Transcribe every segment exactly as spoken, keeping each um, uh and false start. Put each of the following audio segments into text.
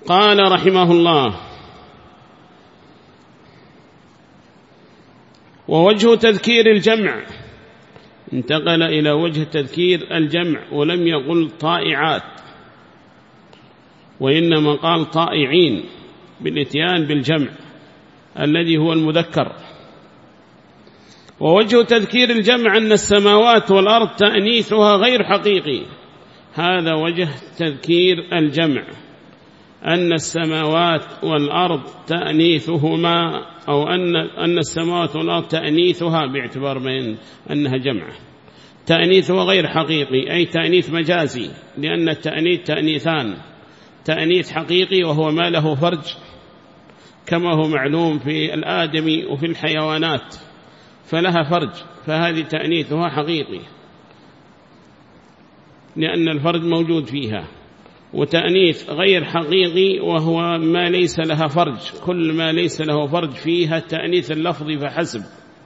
قال رحمه الله: ووجه تذكير الجمع، انتقل إلى وجه تذكير الجمع ولم يقل طائعات، وإنما قال طائعين بالإتيان بالجمع الذي هو المذكر. ووجه تذكير الجمع أن السماوات والأرض تأنيثها غير حقيقي. هذا وجه تذكير الجمع، أن السماوات والأرض تأنيثهما، أو أن أن السماوات والأرض تأنيثها باعتبار من أنها جمع، تأنيثها غير حقيقي، أي تأنيث مجازي، لأن التأنيث تأنيثان: تأنيث حقيقي وهو ما له فرج كما هو معلوم في الآدمي وفي الحيوانات فلها فرج، فهذه تأنيثها حقيقي لأن الفرج موجود فيها. وتأنيث غير حقيقي وهو ما ليس لها فرج، كل ما ليس له فرج فيها تأنيث اللفظ فحسب،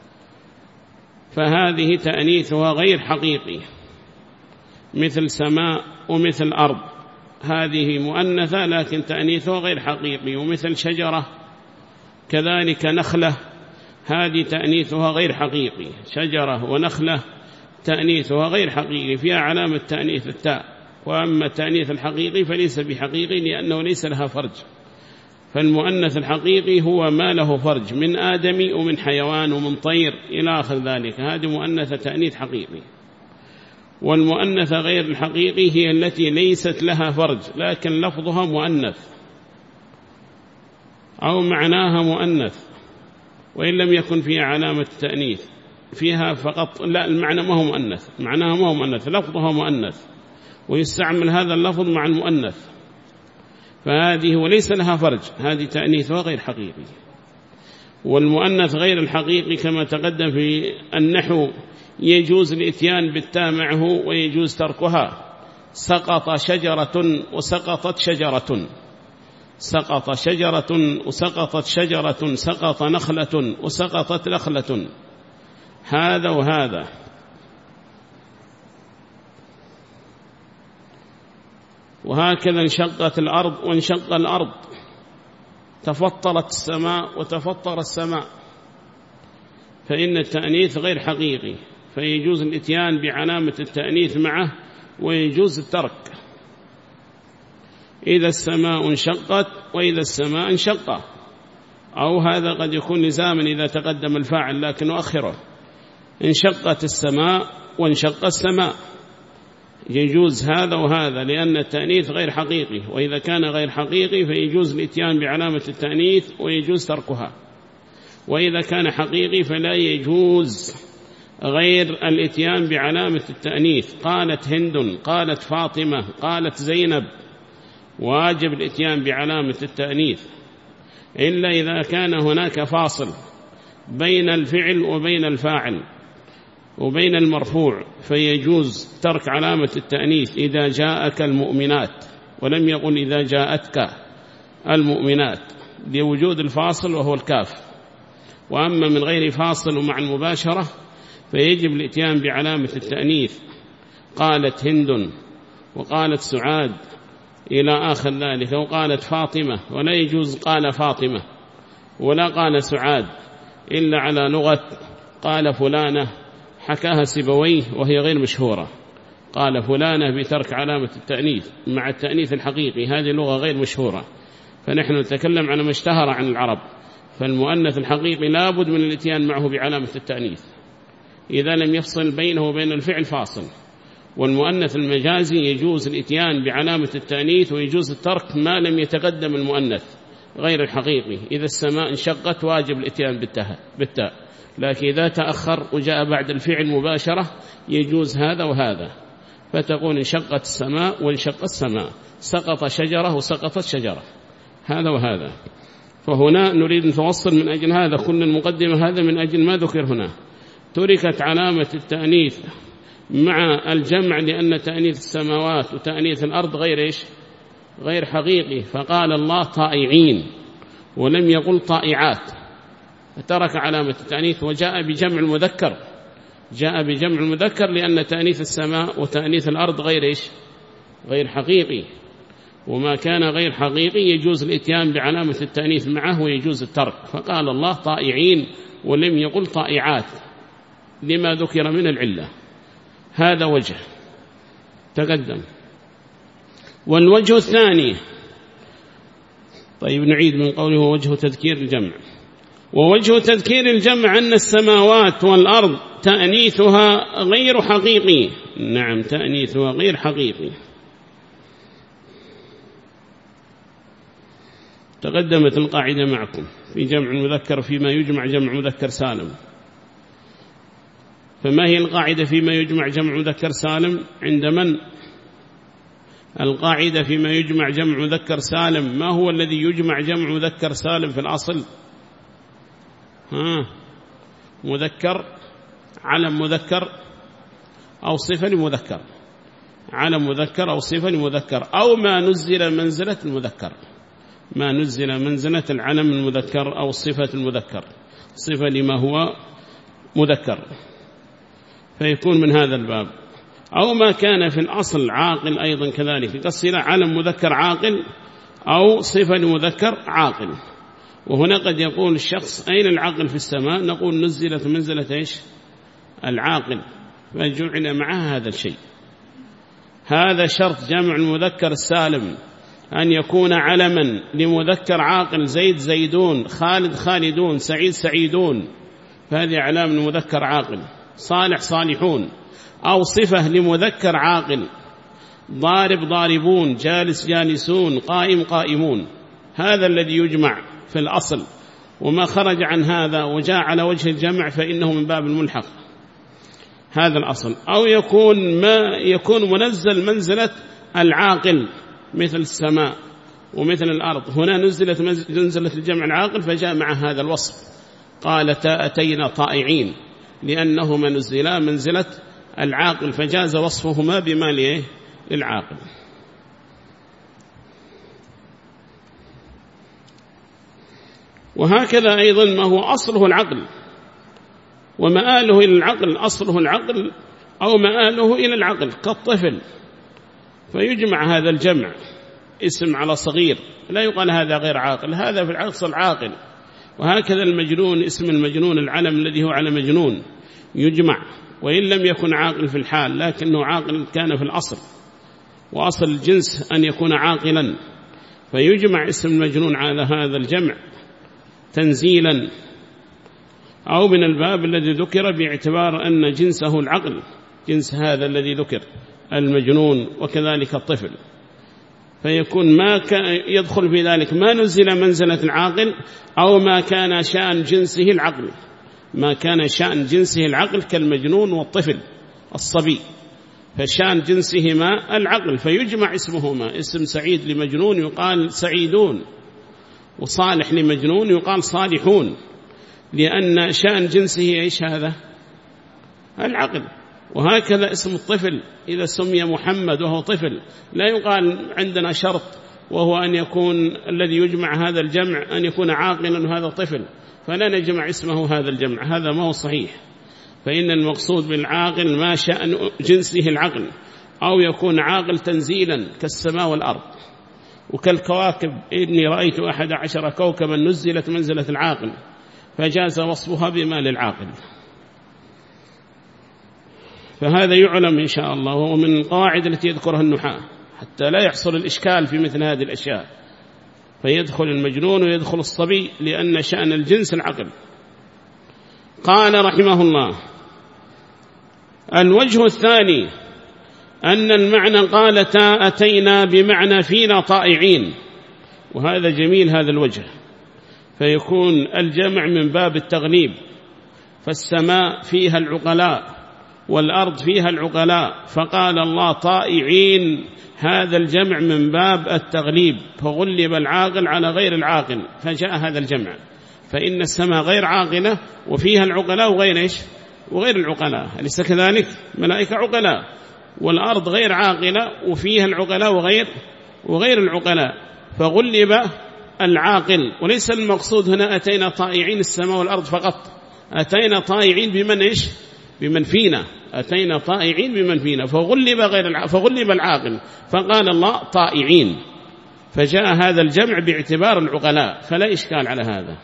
فهذه تأنيثها غير حقيقي، مثل سماء ومثل أرض، هذه مؤنثة لكن تأنيثها غير حقيقي. ومثل شجرة كذلك نخلة، هذه تأنيثها غير حقيقي، شجرة ونخلة تأنيثها غير حقيقي، فيها علامة تأنيث التاء. وأما التأنيث الحقيقي فليس بحقيقي لأنه ليس لها فرج، فالمؤنث الحقيقي هو ما له فرج من آدمي ومن حيوان ومن طير إلى آخر ذلك، هذه مؤنثة تأنيث حقيقي. والمؤنث غير الحقيقي هي التي ليست لها فرج لكن لفظها مؤنث أو معناها مؤنث وإن لم يكن فيها علامة التأنيث، فيها فقط لا المعنى ما هو مؤنث، معناها ما هو مؤنث، لفظها مؤنث، ويستعمل هذا اللفظ مع المؤنث، فهذه وليس لها فرج، هذه تأنيثها غير حقيقي. والمؤنث غير الحقيقي كما تقدم في النحو يجوز الإتيان بالتاء معه ويجوز تركها. سقط شجرة وسقطت شجرة، سقط شجرة وسقطت شجرة، سقط نخلة وسقطت نخلة، هذا وهذا. وهكذا انشقت الأرض وانشق الأرض، تفطرت السماء وتفطر السماء، فإن التأنيث غير حقيقي، فيجوز الإتيان بعلامة التأنيث معه ويجوز الترك. إذا السماء انشقت وإذا السماء انشقت، أو هذا قد يكون لزاما إذا تقدم الفاعل لكن أخره، انشقت السماء وانشق السماء، يجوز هذا وهذا لأن التأنيث غير حقيقي. وإذا كان غير حقيقي فيجوز الإتيان بعلامة التأنيث ويجوز تركها، وإذا كان حقيقي فلا يجوز غير الإتيان بعلامة التأنيث. قالت هند، قالت فاطمة، قالت زينب، واجب الإتيان بعلامة التأنيث، إلا إذا كان هناك فاصل بين الفعل وبين الفاعل وبين المرفوع، فيجوز ترك علامة التأنيث إذا جاءك المؤمنات، ولم يقل إذا جاءتك المؤمنات لوجود الفاصل وهو الكاف. وأما من غير فاصل ومع المباشرة فيجب الإتيان بعلامة التأنيث. قالت هند وقالت سعاد إلى آخر ذلك، وقالت فاطمة، ولا يجوز قال فاطمة ولا قال سعاد إلا على لغة قال فلانة حكاها سيبويه وهي غير مشهورة، قال فلانة بترك علامة التأنيث مع التأنيث الحقيقي، هذه لغة غير مشهورة، فنحن نتكلم عن ما اشتهر عن العرب. فالمؤنث الحقيقي لابد من الاتيان معه بعلامة التأنيث إذا لم يفصل بينه وبين الفعل فاصل. والمؤنث المجازي يجوز الاتيان بعلامة التأنيث ويجوز الترك ما لم يتقدم المؤنث غير الحقيقي. إذا السماء انشقت واجب الاتيان بالتاء، لكن إذا تأخر وجاء بعد الفعل مباشرة يجوز هذا وهذا، فتقول انشقت السماء وانشق السماء، سقط شجرة وسقطت شجرة، هذا وهذا. فهنا نريد أن نتوصل من أجل هذا كل المقدمة هذا من أجل ما ذكر هنا. تركت علامة التأنيث مع الجمع لأن تأنيث السماوات وتأنيث الأرض غير إيش؟ غير حقيقي، فقال الله طائعين ولم يقل طائعات، فترك علامة التأنيث وجاء بجمع المذكر، جاء بجمع المذكر لأن تأنيث السماء وتأنيث الأرض غير إيش؟ غير حقيقي. وما كان غير حقيقي يجوز الإتيان بعلامة التأنيث معه ويجوز الترك. فقال الله طائعين ولم يقل طائعات لما ذكر من العلة. هذا وجه تقدم. والوجه الثاني، طيب نعيد من قوله وجه تذكير الجمع. ووجه تذكير الجمع أن السماوات والأرض تأنيثها غير حقيقي. نعم تأنيثها غير حقيقي. تقدمت القاعدة معكم في جمع المذكر فيما يجمع جمع مذكر سالم. فما هي القاعدة فيما يجمع جمع مذكر سالم عند من؟ القاعدة فيما يجمع جمع مذكر سالم، ما هو الذي يجمع جمع مذكر سالم في الأصل؟ ها مذكر، علم مذكر أو صفة لمذكر، علم مذكر أو صفة لمذكر، أو ما نزل منزلة المذكر، ما نزل منزلة العلم المذكر أو صفة المذكر، صفة لما هو مذكر، فيكون من هذا الباب. أو ما كان في الأصل عاقل أيضا كذلك، تصير علم مذكر عاقل أو صفة لمذكر عاقل. وهنا قد يقول الشخص أين العقل في السماء؟ نقول نزلت منزلة إيش؟ العاقل، فجعل معها هذا الشيء. هذا شرط جمع المذكر السالم أن يكون علما لمذكر عاقل، زيد زيدون، خالد خالدون، سعيد سعيدون، فهذه علامة المذكر عاقل، صالح صالحون. أو صفة لمذكر عاقل، ضارب ضاربون، جالس جالسون، قائم قائمون. هذا الذي يجمع في الأصل، وما خرج عن هذا وجاء على وجه الجمع فإنه من باب الملحق، هذا الأصل. أو يكون ما يكون منزل منزلة العاقل مثل السماء ومثل الأرض، هنا نزلت منزلة الجمع العاقل فجاء مع هذا الوصف، قال أتينا طائعين، لأنهما نزلا منزلة العاقل فجاز وصفهما بما ليه للعاقل. وهكذا أيضا ما هو أصله العقل ومآله إلى العقل، أصله العقل أو مآله إلى العقل كالطفل، فيجمع هذا الجمع اسم على صغير، لا يقال هذا غير عاقل، هذا في الأصل عاقل. وهكذا المجنون، اسم المجنون العلم الذي هو على مجنون يجمع، وإن لم يكن عاقل في الحال لكنه عاقل كان في الأصل، وأصل الجنس أن يكون عاقلا، فيجمع اسم المجنون على هذا الجمع تنزيلا، أو من الباب الذي ذكر باعتبار أن جنسه العقل، جنس هذا الذي ذكر المجنون وكذلك الطفل، فيكون ما يدخل في ذلك ما نزل منزلة العاقل أو ما كان شأن جنسه العقل، ما كان شأن جنسه العقل كالمجنون والطفل الصبي، فشأن جنسهما العقل، فيجمع اسمهما، اسم سعيد لمجنون يقال سعيدون، وصالح لمجنون يقال صالحون، لأن شأن جنسه إيش هذا؟ العقل. وهكذا اسم الطفل إذا سمي محمد وهو طفل لا يقال عندنا شرط وهو أن يكون الذي يجمع هذا الجمع أن يكون عاقلا وهذا طفل، فلا نجمع اسمه هذا الجمع، هذا ما هو صحيح. فإن المقصود بالعاقل ما شأن جنسه العقل، أو يكون عاقل تنزيلا كالسماء والأرض وكالكواكب، إني رأيت أحد عشر كوكبا نزلت منزلة العاقل فجاز وصفها بما للعاقل. فهذا يعلم إن شاء الله، وهو من القواعد التي يذكرها النحاة حتى لا يحصل الإشكال في مثل هذه الأشياء، فيدخل المجنون ويدخل الصبي لأن شأن الجنس العقل. قال رحمه الله: الوجه الثاني أن المعنى قالتا أتينا بمعنى فينا طائعين، وهذا جميل هذا الوجه، فيكون الجمع من باب التغليب، فالسماء فيها العقلاء والأرض فيها العقلاء، فقال الله طائعين، هذا الجمع من باب التغليب، فغلب العاقل على غير العاقل فجاء هذا الجمع، فإن السماء غير عاقلة وفيها العقلاء وغير إيش؟ وغير العقلاء، أليس كذلك؟ ملائكة عقلاء، والأرض غير عاقلة وفيها العقلاء وغير وغير العقلاء، فغلب العاقل. وليس المقصود هنا أتينا طائعين السماء والأرض فقط، أتينا طائعين بمن إيش؟ بمن فينا، أتينا طائعين بمن فينا، فغلب غير الع... فغلب العاقل، فقال الله طائعين، فجاء هذا الجمع باعتبار العقلاء، فلا إشكال على هذا.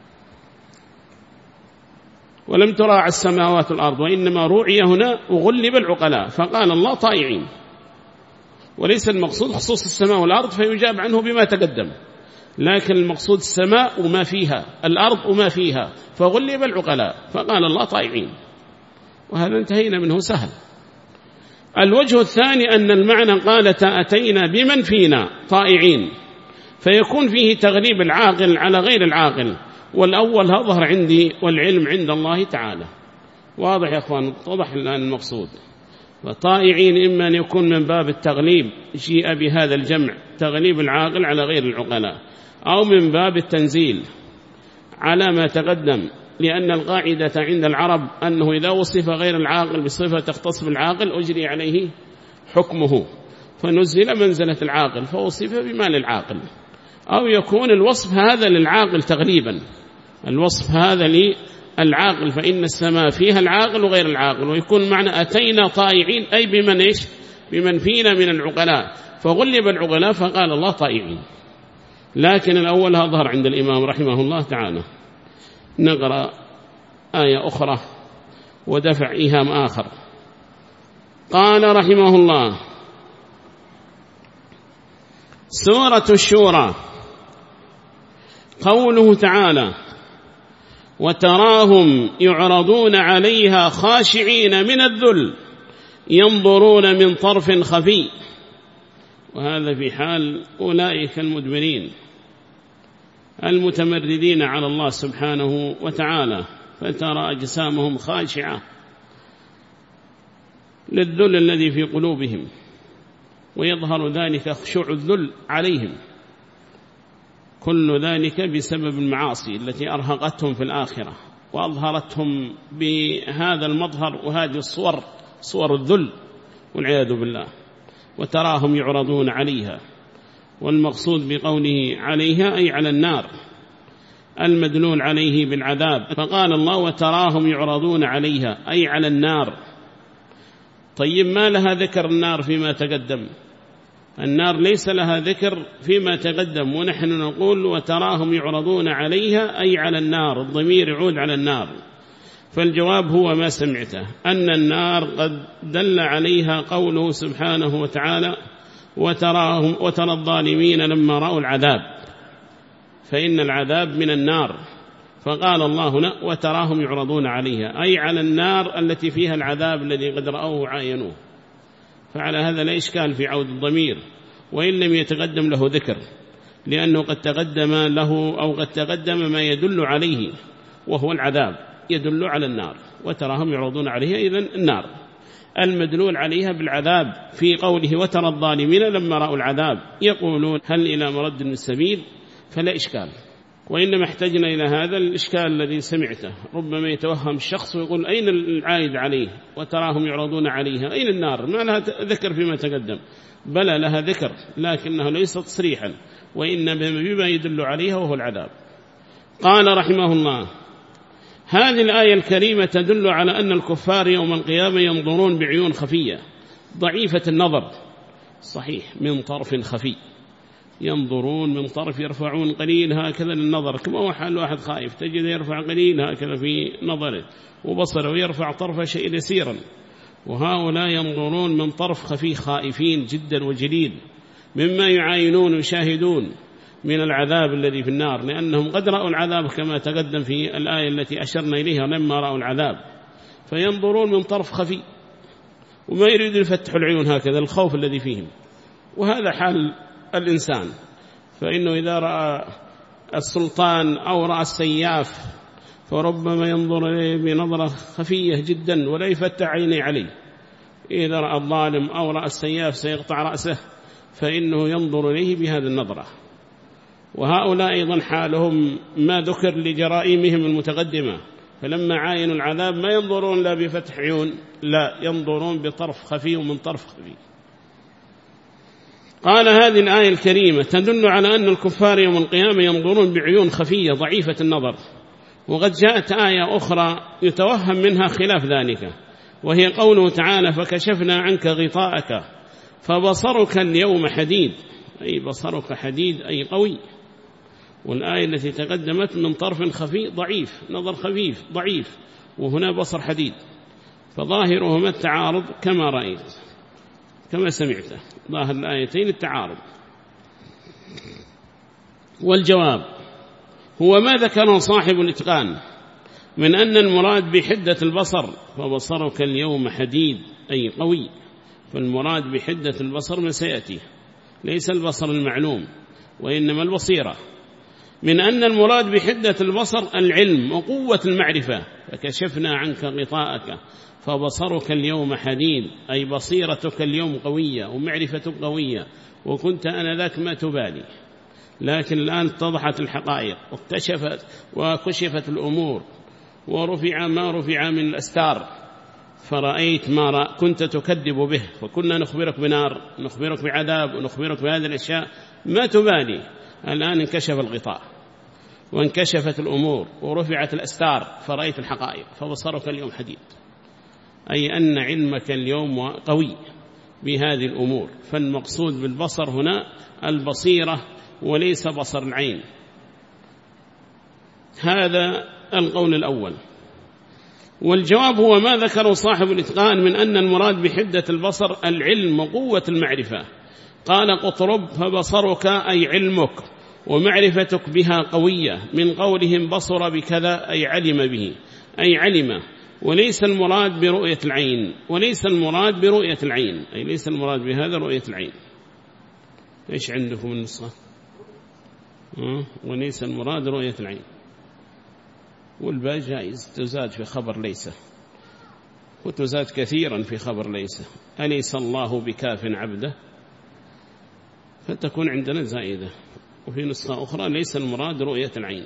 ولم تراع السماوات والأرض، وإنما روعي هنا وغلب العقلاء، فقال الله طائعين، وليس المقصود خصوص السماء والأرض فيجاب عنه بما تقدم، لكن المقصود السماء وما فيها، الأرض وما فيها، فغلب العقلاء فقال الله طائعين، وهذا انتهينا منه سهل. الوجه الثاني أن المعنى قال أتينا بمن فينا طائعين، فيكون فيه تغليب العاقل على غير العاقل، والأول أظهر عندي والعلم عند الله تعالى. واضح يا أخوان؟ اتضح الآن المقصود. وطائعين إما أن يكون من باب التغليب، جيء بهذا الجمع تغليب العاقل على غير العقلاء، أو من باب التنزيل على ما تقدم، لأن القاعدة عند العرب أنه إذا وصف غير العاقل بصفة تختص بالعاقل أجري عليه حكمه، فنزل منزلة العاقل فوصف بما للعاقل، أو يكون الوصف هذا للعاقل تغليبا، الوصف هذا للعاقل، فإن السماء فيها العاقل وغير العاقل، ويكون معنى أتينا طائعين أي بمن إيش؟ بمن فينا من العقلاء، فغلب العقلاء فقال الله طائعين. لكن الأول أظهر عند الإمام رحمه الله تعالى. نقرأ آية أخرى ودفع إيهام آخر. قال رحمه الله: سورة الشورى، قوله تعالى: وتراهم يعرضون عليها خاشعين من الذل ينظرون من طرف خفي، وهذا في حال أولئك المدمرين المتمردين على الله سبحانه وتعالى، فترى أجسامهم خاشعة للذل الذي في قلوبهم، ويظهر ذلك خشوع الذل عليهم، كل ذلك بسبب المعاصي التي أرهقتهم في الآخرة وأظهرتهم بهذا المظهر وهذه الصور، صور الذل والعياذ بالله. وتراهم يعرضون عليها، والمقصود بقوله عليها أي على النار، المدلول عليه بالعذاب، فقال الله وتراهم يعرضون عليها أي على النار. طيب ما لها ذكر النار فيما تقدم؟ النار ليس لها ذكر فيما تقدم، ونحن نقول وتراهم يعرضون عليها أي على النار، الضمير يعود على النار. فالجواب هو ما سمعته، أن النار قد دل عليها قوله سبحانه وتعالى وتراهم وترى الظالمين لما رأوا العذاب، فإن العذاب من النار، فقال الله هنا وتراهم يعرضون عليها أي على النار التي فيها العذاب الذي قد رأوه وعاينوه. فعلى هذا لا إشكال في عود الضمير، وإن لم يتقدم له ذكر، لأنه قد تقدم له أو قد تقدم ما يدل عليه وهو العذاب، يدل على النار، وتراهم يعرضون عليها إذن النار المدلول عليها بالعذاب، في قوله وترى الظالمين لما رأوا العذاب يقولون هل إلى مرد من السبيل، فلا إشكال. وإنما احتجنا إلى هذا الإشكال الذي سمعته، ربما يتوهم الشخص ويقول أين العائد عليه وتراهم يعرضون عليها، أين النار؟ ما لها ذكر فيما تقدم، بلى لها ذكر لكنه ليس تصريحا، وإنما بما يدل عليها وهو العذاب. قال رحمه الله: هذه الآية الكريمة تدل على أن الكفار يوم القيامة ينظرون بعيون خفية ضعيفة النظر، صحيح، من طرف خفي، ينظرون من طرف، يرفعون قليل هكذا للنظر، كما هو حال واحد خائف تجد يرفع قليل هكذا في نظره وبصره، ويرفع طرف شيء يسيرا، وهؤلاء ينظرون من طرف خفي خائفين جدا وجليل مما يعاينون ويشاهدون من العذاب الذي في النار، لأنهم قد رأوا العذاب كما تقدم في الآية التي أشرنا إليها لما رأوا العذاب، فينظرون من طرف خفي وما يريد يفتح العيون هكذا الخوف الذي فيهم. وهذا حال الإنسان، فإنه إذا رأى السلطان أو رأى السياف فربما ينظر إليه بنظرة خفية جدا ولا يفتح عينيه عليه. إذا رأى الظالم أو رأى السياف سيقطع رأسه فإنه ينظر إليه بهذه النظرة. وهؤلاء أيضا حالهم ما ذكر لجرائمهم المتقدمة، فلما عاينوا العذاب ما ينظرون لا بفتح عيون، لا، ينظرون بطرف خفي ومن طرف خفي. قال هذه الآية الكريمة تدل على أن الكفار يوم القيامة ينظرون بعيون خفية ضعيفة النظر. وقد جاءت آية أخرى يتوهم منها خلاف ذلك، وهي قوله تعالى فكشفنا عنك غطاءك فبصرك اليوم حديد. أي بصرك حديد أي قوي. والآية التي تقدمت من طرف خفي ضعيف، نظر خفيف ضعيف، وهنا بصر حديد، فظاهرهما التعارض كما رأيت كما سمعت، ظاهر الآيتين التعارض. والجواب هو ما ذكر صاحب الإتقان من أن المراد بحدة البصر فبصرك اليوم حديد أي قوي، فالمراد بحدة البصر ما سيأتي، ليس البصر المعلوم وإنما البصيرة. من أن المراد بحدة البصر العلم وقوة المعرفة، فكشفنا عنك غطاءك فبصرك اليوم حديد أي بصيرتك اليوم قوية ومعرفتك قوية، وكنت أنذاك ما تبالي، لكن الآن اتضحت الحقائق واكتشفت وكشفت الأمور ورفع ما رفع من الأستار، فرأيت ما رأ كنت تكذب به، فكنا نخبرك بنار، نخبرك بعذاب، ونخبرك بهذه الأشياء ما تبالي. الآن انكشف الغطاء وانكشفت الأمور ورفعت الأستار، فرأيت الحقائق فبصرك اليوم حديد، أي أن علمك اليوم قوي بهذه الأمور. فالمقصود بالبصر هنا البصيرة وليس بصر العين. هذا القول الأول. والجواب هو ما ذكر صاحب الإتقان من أن المراد بحدة البصر العلم وقوة المعرفة. قال قطرب فبصرك أي علمك ومعرفتك بها قوية، من قولهم بصر بكذا أي علم به أي علم، وليس المراد برؤية العين، وليس المراد برؤية العين أي ليس المراد بهذا رؤية العين. إيش عندكم النسخة؟ أه؟ وليس المراد رؤية العين، والباء جائز تزاد في خبر ليس، وتزاد كثيرا في خبر ليس، أليس الله بكاف عبده، فتكون عندنا زائدة. وفي نسخة أخرى ليس المراد رؤية العين.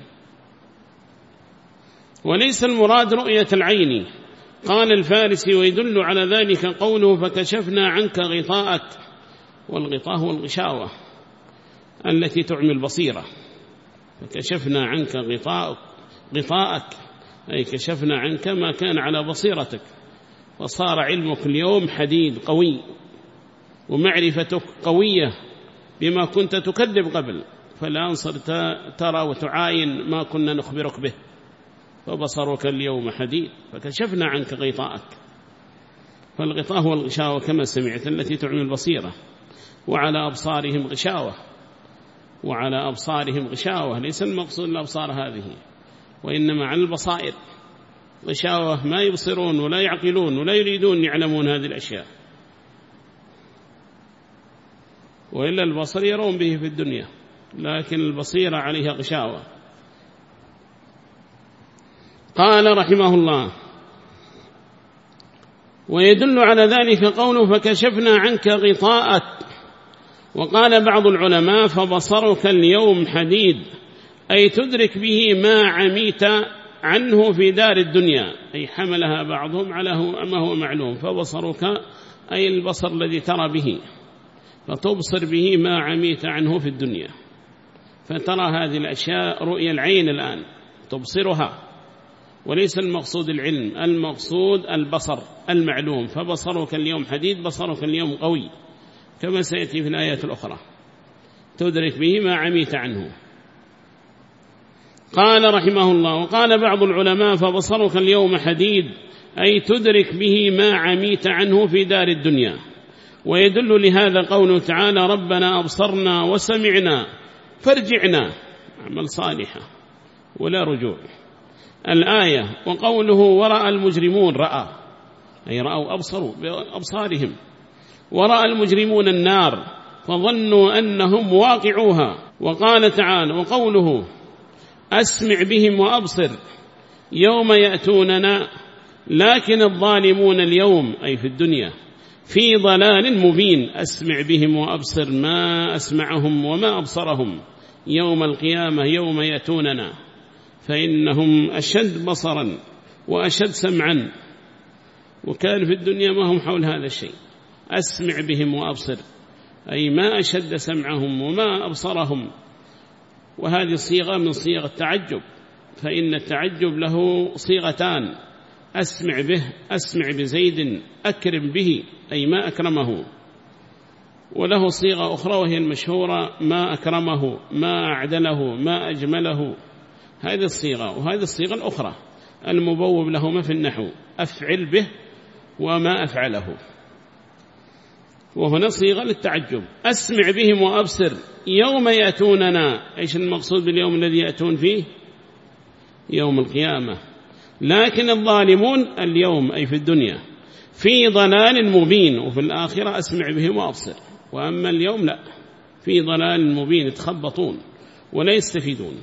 وليس المراد رؤية العين. قال الفارسي ويدل على ذلك قوله فكشفنا عنك غطاءك، والغطاء هو الغشاوة التي تعمي البصيرة، فكشفنا عنك غطاءك غطاءك أي كشفنا عنك ما كان على بصيرتك، فصار علمك اليوم حديد قوي ومعرفتك قوية بما كنت تكذب قبل، فالآن صرت ترى وتعاين ما كنا نخبرك به، فبصرك اليوم حديد فكشفنا عنك غطاءك. فالغطاء هو الغشاوة كما سمعت التي تعمي البصيرة. وعلى أبصارهم غشاوة، وعلى أبصارهم غشاوة، ليس المقصود الأبصار هذه، وإنما على البصائر غشاوة، ما يبصرون ولا يعقلون ولا يريدون يعلمون هذه الأشياء، وإلا البصر يرون به في الدنيا، لكن البصيرة عليها غشاوة. قال رحمه الله ويدل على ذلك قوله فكشفنا عنك غطاءك. وقال بعض العلماء فبصرك اليوم حديد أي تدرك به ما عميت عنه في دار الدنيا، أي حملها بعضهم على ما هو معلوم، فبصرك أي البصر الذي ترى به، فتبصر به ما عميت عنه في الدنيا، فترى هذه الأشياء رؤية العين الآن تبصرها، وليس المقصود العلم، المقصود البصر المعلوم. فبصرك اليوم حديد، بصرك اليوم قوي كما سيأتي في الآيات الأخرى، تدرك به ما عميت عنه. قال رحمه الله وقال بعض العلماء فبصرك اليوم حديد أي تدرك به ما عميت عنه في دار الدنيا. ويدل لهذا قوله تعالى ربنا أبصرنا وسمعنا فارجعنا عمل صالحة ولا رجوع الآية. وقوله ورأى المجرمون، رأى أي رأوا أبصروا بأبصارهم، ورأى المجرمون النار فظنوا أنهم واقعوها. وقال تعالى وقوله أسمع بهم وأبصر يوم يأتوننا لكن الظالمون اليوم أي في الدنيا في ضلال مبين. أسمع بهم وأبصر ما أسمعهم وما أبصرهم يوم القيامة يوم يأتوننا، فإنهم أشد بصرا وأشد سمعا، وكان في الدنيا ما هم حول هذا الشيء. أسمع بهم وأبصر أي ما أشد سمعهم وما أبصرهم، وهذه صيغة من صيغ التعجب، فإن التعجب له صيغتان، أسمع به، أسمع بزيد أكرم به أي ما أكرمه، وله صيغة أخرى وهي المشهورة: ما أكرمه، ما أعدله، ما أجمله. هذه الصيغة. وهذه الصيغة الأخرى المبوب لهما في النحو: أفعل به وما أفعله. وهنا صيغة للتعجب: أسمع بهم وأبصر يوم يأتوننا. إيش المقصود باليوم الذي يأتون فيه؟ يوم القيامة. لكن الظالمون اليوم أي في الدنيا في ضلال مبين، وفي الآخرة أسمع بهم وأبصر. وأما اليوم لا، في ضلال مبين، يتخبطون ولا يستفيدون.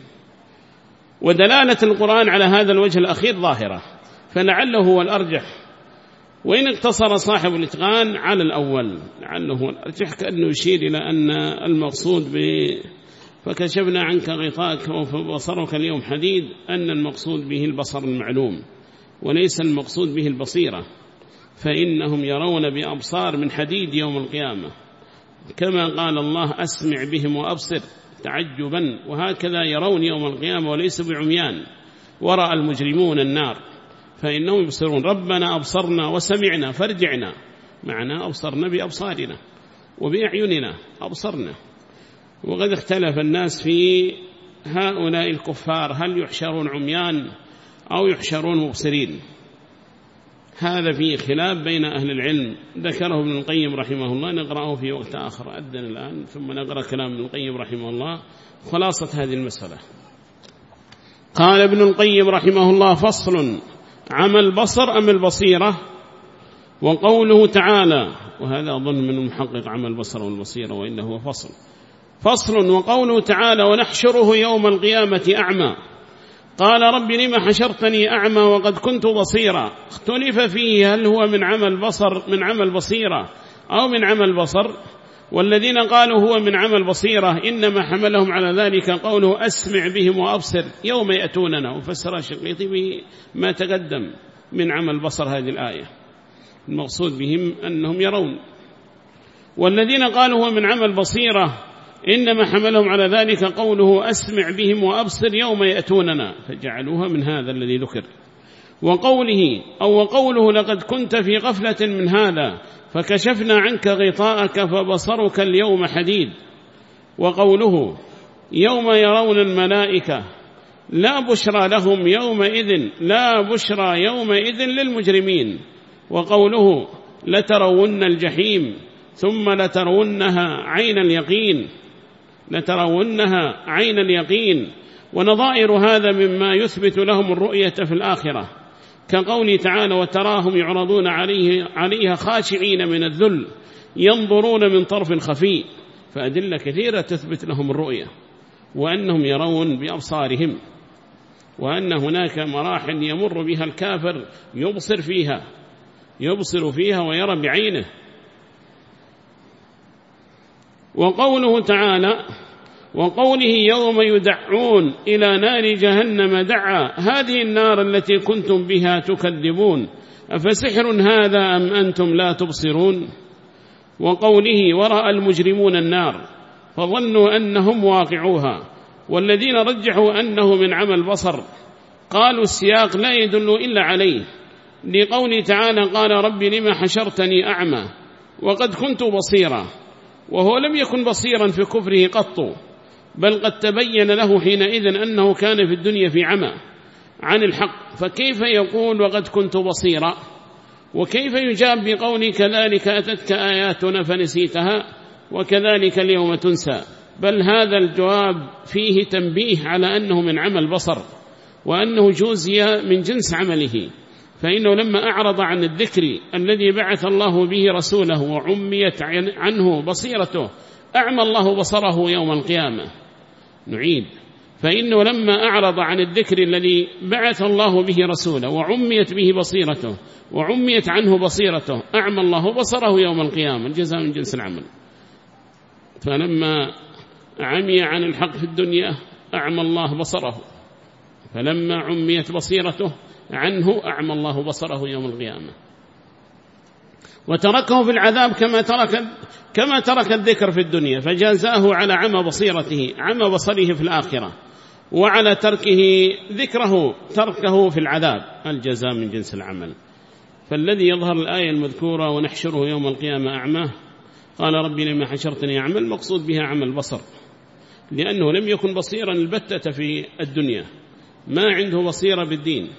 ودلالة القرآن على هذا الوجه الأخير ظاهرة، فلعله هو الأرجح، وإن اقتصر صاحب الإتقان على الأول لعله هو الأرجح، كأنه يشير إلى أن المقصود ب فكشفنا عنك غطاءك وبصرك اليوم حديد، أن المقصود به البصر المعلوم وليس المقصود به البصيرة، فإنهم يرون بأبصار من حديد يوم القيامة، كما قال الله: أسمع بهم وأبصر تعجبا. وهكذا يرون يوم القيامة وليس بعميان. ورأى المجرمون النار فإنهم يبصرون: ربنا أبصرنا وسمعنا فارجعنا. معنا أبصرنا بأبصارنا وبأعيننا أبصرنا. وقد اختلف الناس في هؤلاء الكفار، هل يحشرون عميان أو يحشرون مبصرين؟ هذا فيه خلاف بين أهل العلم، ذكره ابن القيم رحمه الله، نقرأه في وقت آخر. أذن الآن ثم نقرأ كلام ابن القيم رحمه الله خلاصة هذه المسألة. قال ابن القيم رحمه الله: فصل: عمى البصر أم البصيرة؟ وقوله تعالى، وهذا أظن من المحقق عمى البصر والبصيرة، وإنه هو فصل. فصل: وقوله تعالى: ونحشره يوم القيامة أعمى. قال: رب لم حشرتني أعمى وقد كنت بصيرا. اختلف فيه هل هو من عمى البصر من عمى البصيرة أو من عمى البصر. والذين قالوا هو من عمى البصيرة إنما حملهم على ذلك قوله: أسمع بهم وأبصر يوم يأتوننا. وفسر الشنقيطي بما تقدم من عمى البصر هذه الآية، المقصود بهم أنهم يرون. والذين قالوا هو من عمى البصيرة إنما حملهم على ذلك قوله: أسمع بهم وأبصر يوم يأتوننا، فجعلوها من هذا الذي ذكر. وقوله أو وقوله: لقد كنت في غفلة من هذا فكشفنا عنك غطاءك فبصرك اليوم حديد. وقوله: يوم يرون الملائكة لا بشرى لهم يومئذ لا بشرى يومئذ للمجرمين. وقوله: لترون الجحيم ثم لترونها عين اليقين لترونها عين اليقين. ونظائر هذا مما يثبت لهم الرؤية في الآخرة، كقوله تعالى: وتراهم يعرضون عليه عليها خاشعين من الذل ينظرون من طرف خفي. فأدلة كثيرة تثبت لهم الرؤية، وأنهم يرون بأبصارهم، وأن هناك مراحل يمر بها الكافر يبصر فيها يبصر فيها ويرى بعينه. وقوله تعالى: وقوله: يوم يدعون إلى نار جهنم دعا، هذه النار التي كنتم بها تكذبون، أفسحر هذا أم أنتم لا تبصرون. وقوله: ورأى المجرمون النار فظنوا أنهم واقعوها. والذين رجحوا أنه من عمى البصر قالوا السياق لا يدل إلا عليه، لقوله تعالى: قال رب لما حشرتني أعمى وقد كنت بصيرا. وهو لم يكن بصيرا في كفره قط، بل قد تبين له حينئذ أنه كان في الدنيا في عمى عن الحق، فكيف يقول وقد كنت بصيرا؟ وكيف يجاب بقول كذلك أتتك آياتنا فنسيتها وكذلك اليوم تنسى؟ بل هذا الجواب فيه تنبيه على أنه من عمى البصر، وأنه جوزي من جنس عمله. فإنه لما أعرض عن الذكر الذي بعث الله به رسوله وعميت عنه بصيرته، أعمى الله بصره يوم القيامة. نعيد: فإنه لما أعرض عن الذكر الذي بعث الله به رسوله وعميت به بصيرته وعميت عنه بصيرته، أعمى الله بصره يوم القيامة، الجزاء من جنس العمل. فلما عمي عن الحق في الدنيا أعمى الله بصره، فلما عميت بصيرته عنه أعمى الله بصره يوم القيامة، وتركه في العذاب كما ترك كما ترك الذكر في الدنيا، فجازاه على عمى بصيرته عمى بصره في الآخرة، وعلى تركه ذكره تركه في العذاب، الجزاء من جنس العمل. فالذي يظهر الآية المذكورة ونحشره يوم القيامة أعمى قال ربي لما حشرتني أعمى، المقصود بها عمى البصر، لأنه لم يكن بصيرا البتة في الدنيا، ما عنده بصيرة بالدين،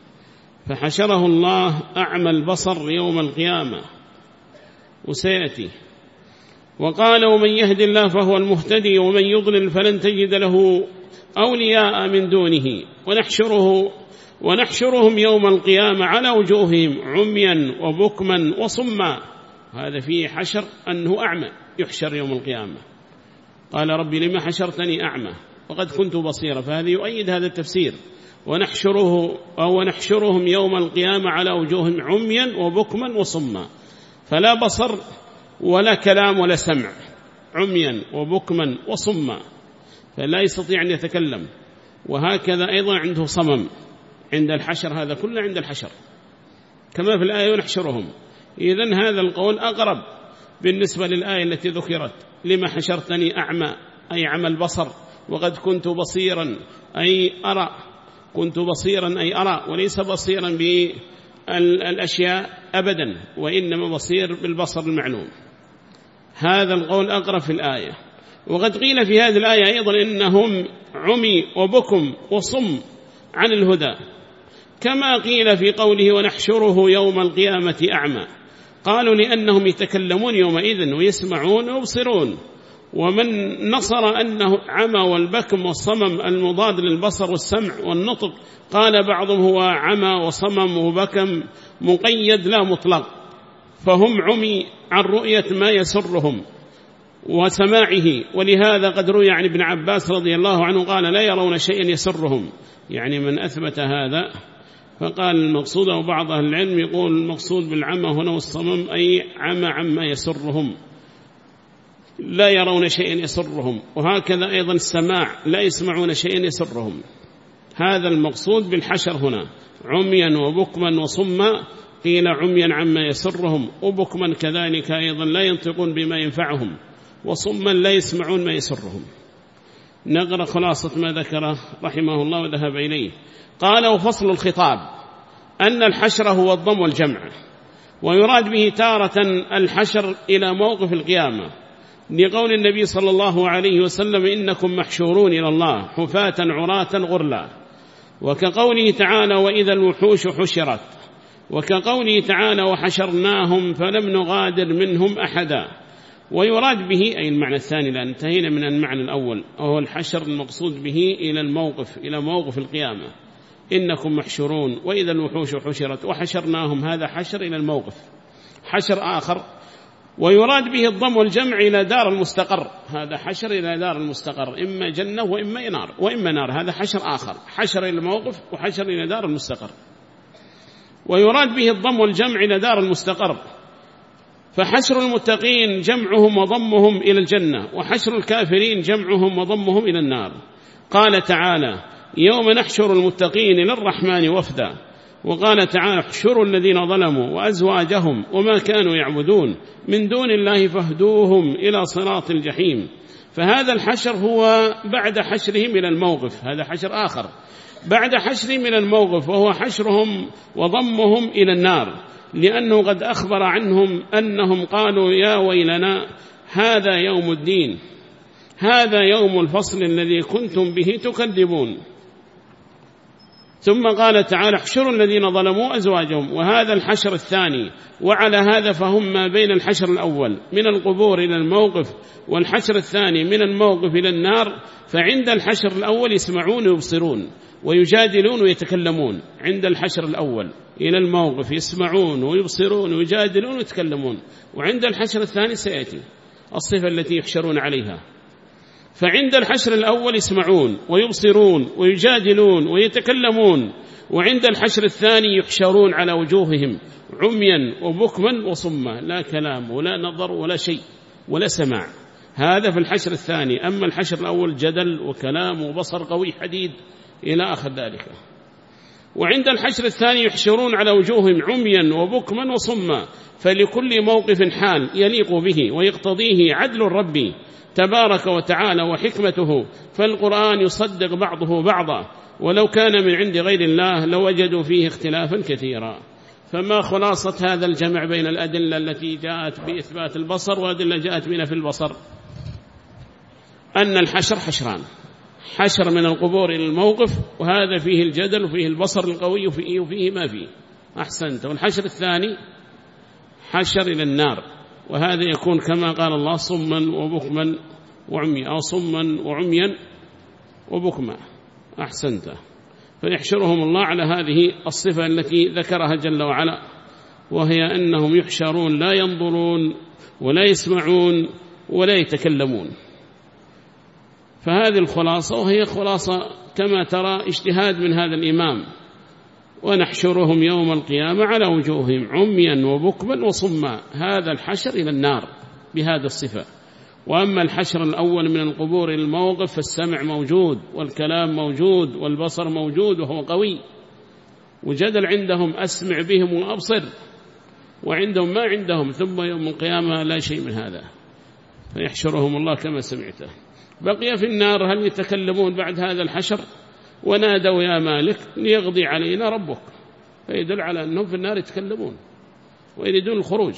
فحشره الله أعمى البصر يوم القيامة وسيأتي. وقال ومن يهد الله فهو المهتدي ومن يضلل فلن تجد له أولياء من دونه ونحشره ونحشرهم يوم القيامة على وجوههم عميا وبكما وصما. هذا فيه حشر أنه أعمى يحشر يوم القيامة. قال ربي لما حشرتني أعمى وقد كنت بصيرا، فهذا يؤيد هذا التفسير. ونحشره أو نحشرهم يوم القيامة على وجوههم عميا وبكما وصما، فلا بصر ولا كلام ولا سمع، عميا وبكما وصما، فلا يستطيع أن يتكلم. وهكذا أيضا عنده صمم عند الحشر، هذا كله عند الحشر كما في الآية ونحشرهم. إذن هذا القول أقرب بالنسبة للآية التي ذكرت لما حشرتني أعمى، أي عمى البصر، وقد كنت بصيرا أي أرى، كنت بصيرا أي أرى، وليس بصيرا بالأشياء أبدا، وإنما بصير بالبصر المعلوم. هذا القول أقرب في الآية. وقد قيل في هذه الآية أيضا إنهم عمي وبكم وصم عن الهدى، كما قيل في قوله ونحشره يوم القيامة أعمى. قالوا لأنهم يتكلمون يومئذ ويسمعون ويبصرون. ومن نصر أنه عمى والبكم والصمم المضاد للبصر والسمع والنطق، قال بعضهم هو عمى وصمم وبكم مقيد لا مطلق، فهم عمي عن رؤية ما يسرهم وسماعه. ولهذا قد روي عن ابن عباس رضي الله عنه قال لا يرون شيئا يسرهم، يعني من أثبت هذا فقال المقصود، أو بعض أهل العلم يقول المقصود بالعمى هنا والصمم أي عمى عما يسرهم، لا يرون شيئا يسرهم. وهكذا أيضا السماع لا يسمعون شيئا يسرهم. هذا المقصود بالحشر هنا، عميا وبكما وصما. قيل عميا عما يسرهم، وبكما كذلك أيضا لا ينطقون بما ينفعهم، وصما لا يسمعون ما يسرهم. نقرأ خلاصة ما ذكره رحمه الله وذهب إليه. قال وفصل الخطاب أن الحشر هو الضم والجمع، ويراد به تارة الحشر إلى موقف القيامة، لقول النبي صلى الله عليه وسلم إنكم محشورون إلى الله حفاة عراة غرلا، وكقوله تعالى وإذا الوحوش حشرت، وكقوله تعالى وحشرناهم فلم نغادر منهم أحدا. ويراد به أي المعنى الثاني، لأن انتهينا من المعنى الأول وهو الحشر المقصود به إلى الموقف، إلى موقف القيامة. إنكم محشورون وإذا الوحوش حشرت وحشرناهم، هذا حشر إلى الموقف. حشر آخر ويراد به الضم والجمع إلى دار المستقر، هذا حشر إلى دار المستقر، إما جنة وإما نار وإما نار، هذا حشر آخر، حشر إلى الموقف وحشر إلى دار المستقر. ويراد به الضم والجمع إلى دار المستقر، فحشر المتقين جمعهم وضمهم إلى الجنة، وحشر الكافرين جمعهم وضمهم إلى النار. قال تعالى يوم نحشر المتقين للرحمن وفدا. وقال تعالى احشروا الذين ظلموا وأزواجهم وما كانوا يعبدون من دون الله فاهدوهم إلى صراط الجحيم. فهذا الحشر هو بعد حشرهم إلى الموقف، هذا حشر آخر بعد حشرهم إلى الموقف، وهو حشرهم وضمهم إلى النار، لأنه قد أخبر عنهم أنهم قالوا يا ويلنا هذا يوم الدين، هذا يوم الفصل الذي كنتم به تكذبون. ثم قال تعالى احشروا الذين ظلموا أزواجهم، وهذا الحشر الثاني. وعلى هذا فهم ما بين الحشر الأول من القبور إلى الموقف والحشر الثاني من الموقف إلى النار. فعند الحشر الأول يسمعون ويبصرون ويجادلون ويتكلمون، عند الحشر الأول إلى الموقف يسمعون ويبصرون ويجادلون ويتكلمون، وعند الحشر الثاني سيأتي الصفة التي يحشرون عليها. فعند الحشر الأول يسمعون ويبصرون ويجادلون ويتكلمون، وعند الحشر الثاني يحشرون على وجوههم عميا وبكما وصما، لا كلام ولا نظر ولا شيء ولا سماع، هذا في الحشر الثاني. أما الحشر الأول جدل وكلام وبصر قوي حديد إلى آخر ذلك. وعند الحشر الثاني يحشرون على وجوههم عميا وبكما وصما، فلكل موقف حال يليق به ويقتضيه عدل الرب تبارك وتعالى وحكمته، فالقرآن يصدق بعضه بعضا، ولو كان من عند غير الله لوجدوا فيه اختلافا كثيرا. فما خلاصة هذا الجمع بين الأدلة التي جاءت بإثبات البصر وأدلة جاءت بنا في البصر؟ أن الحشر حشران، حشر من القبور إلى الموقف، وهذا فيه الجدل وفيه البصر القوي وفيه, وفيه ما فيه. أحسنت. والحشر الثاني حشر إلى النار، وهذا يكون كما قال الله صما وبكما وعميا، أو صما وعميا وبكما. أحسنت. فيحشرهم الله على هذه الصفة التي ذكرها جل وعلا، وهي أنهم يحشرون لا ينظرون ولا يسمعون ولا يتكلمون. فهذه الخلاصة، وهي خلاصة كما ترى اجتهاد من هذا الإمام: ونحشرهم يوم القيامة على وجوههم عميا وبكما وصما. هذا الحشر إلى النار بهذا الصفة. وأما الحشر الأول من القبور إلى الموقف فالسمع موجود والكلام موجود والبصر موجود وهو قوي، وجدل عندهم أسمع بهم وأبصر، وعندهم ما عندهم، ثم يوم القيامة لا شيء من هذا، فيحشرهم الله كما سمعته. بقي في النار هل يتكلمون بعد هذا الحشر؟ ونادوا يا مالك ليقضي علينا ربك، فيدل على أنهم في النار يتكلمون ويريدون الخروج.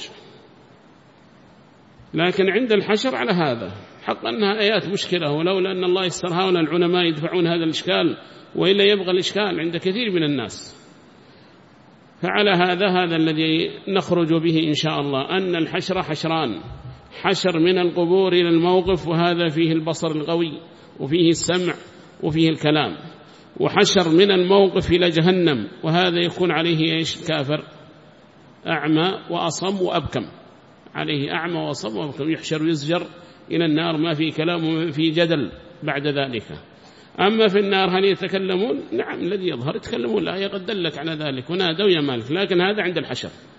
لكن عند الحشر على هذا حق أنها آيات مشكلة، ولولا أن الله يسترها ولا العلماء يدفعون هذا الإشكال، وإلا يبغى الإشكال عند كثير من الناس. فعلى هذا هذا الذي نخرج به إن شاء الله، أن الحشر حشران: حشر من القبور إلى الموقف، وهذا فيه البصر القوي وفيه السمع وفيه الكلام، وحشر من الموقف إلى جهنم، وهذا يكون عليه إيش؟ كافر أعمى وأصم وأبكم، عليه أعمى وأصم وأبكم، يحشر ويزجر إلى النار، ما في كلام وما في جدل بعد ذلك. أما في النار هل يتكلمون؟ نعم، الذي يظهر يتكلمون، لا قد دلت على ذلك، ونادوا يا مالك، لكن هذا عند الحشر.